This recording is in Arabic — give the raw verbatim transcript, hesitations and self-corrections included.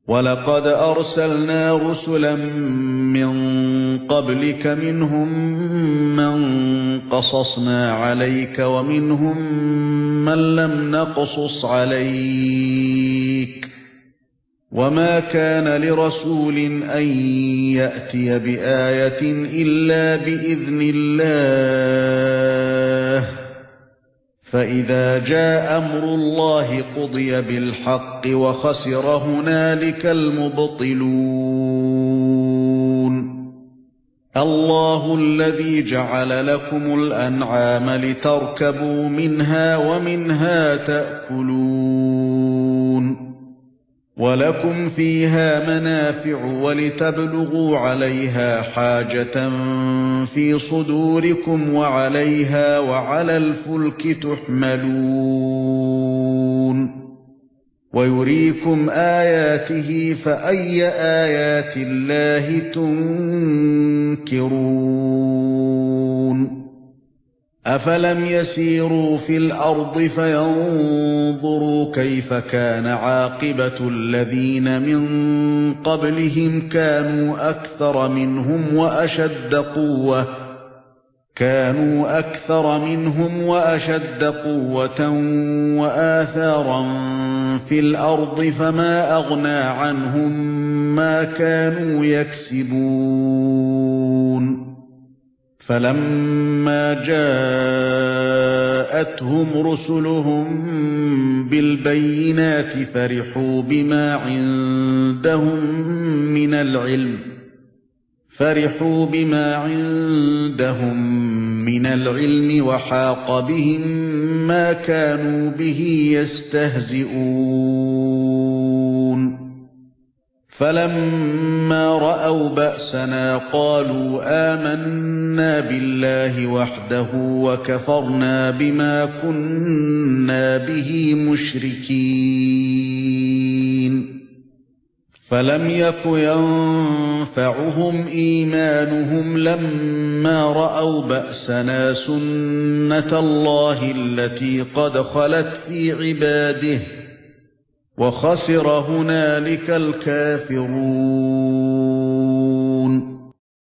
وَلَقَدْ أَرْسَلْنَا رُسُلًا مِنْ قَبْلِكَ مِنْهُمْ مَنْ قَصَصْنَا عَلَيْكَ وَمِنْهُمْ مَنْ لَمْ نَقْصُصْ عَلَيْكَ وَمَا كَانَ لِرَسُولٍ أَنْ يَأْتِيَ بِآيَةٍ إِلَّا بِإِذْنِ اللَّهِ فَإِذَا جَاءَ أَمْرُ اللَّهِ قُضِيَ بِالْحَقِّ وَخَسِرَ هُنَالِكَ الْمُبْطِلُونَ اللَّهُ الَّذِي جَعَلَ لَكُمُ الْأَنْعَامَ لِتَرْكَبُوا مِنْهَا وَمِنْهَا تَأْكُلُونَ وَلَكُمْ فِيهَا مَنَافِعُ وَلِتَبْلُغُوا عَلَيْهَا حَاجَةً فِي صُدُورِكُمْ وَعَلَيْهَا وَعَلَى الْفُلْكِ تُحْمَلُونَ وَيُرِيكُمْ آيَاتِهِ فَأَيَّ آيَاتِ اللَّهِ تُنْكِرُونَ أَفَلَمْ يَسِيرُوا فِي الْأَرْضِ فَيَنظُرُوا كَيْفَ كَانَ عَاقِبَةُ الَّذِينَ مِنْ قَبْلِهِمْ كَانُوا أَكْثَرَ مِنْهُمْ وَأَشَدَّ قُوَّةً كَانُوا أَكْثَرَ مِنْهُمْ وَأَشَدَّ قُوَّةً وَآثَارًا فِي الْأَرْضِ فَمَا أَغْنَى عَنْهُمْ مَا كَانُوا يَكْسِبُونَ فَلَمَّا جَاءَتْهُمْ رُسُلُهُم بِالْبَيِّنَاتِ فَرِحُوا بِمَا عِندَهُم مِّنَ الْعِلْمِ فَرِحُوا بِمَا عِندَهُم مِّنَ الْعِلْمِ وَحَاقَ بِهِم مَّا كَانُوا بِهِ يَسْتَهْزِئُونَ فَلَمَّا رَأَوْا بَأْسَنَا قَالُوا آمَنَّا بِاللَّهِ وَحْدَهُ وَكَفَرْنَا بِمَا كُنَّا بِهِ مُشْرِكِينَ فَلَمْ يَكُ يَنفَعُهُمْ إِيمَانُهُمْ لَمَّا رَأَوْا بَأْسَنَا سُنَّةَ اللَّهِ الَّتِي قَدْ خَلَتْ فِي عِبَادِهِ وَخَسِرَ هُنَالِكَ الْكَافِرُونَ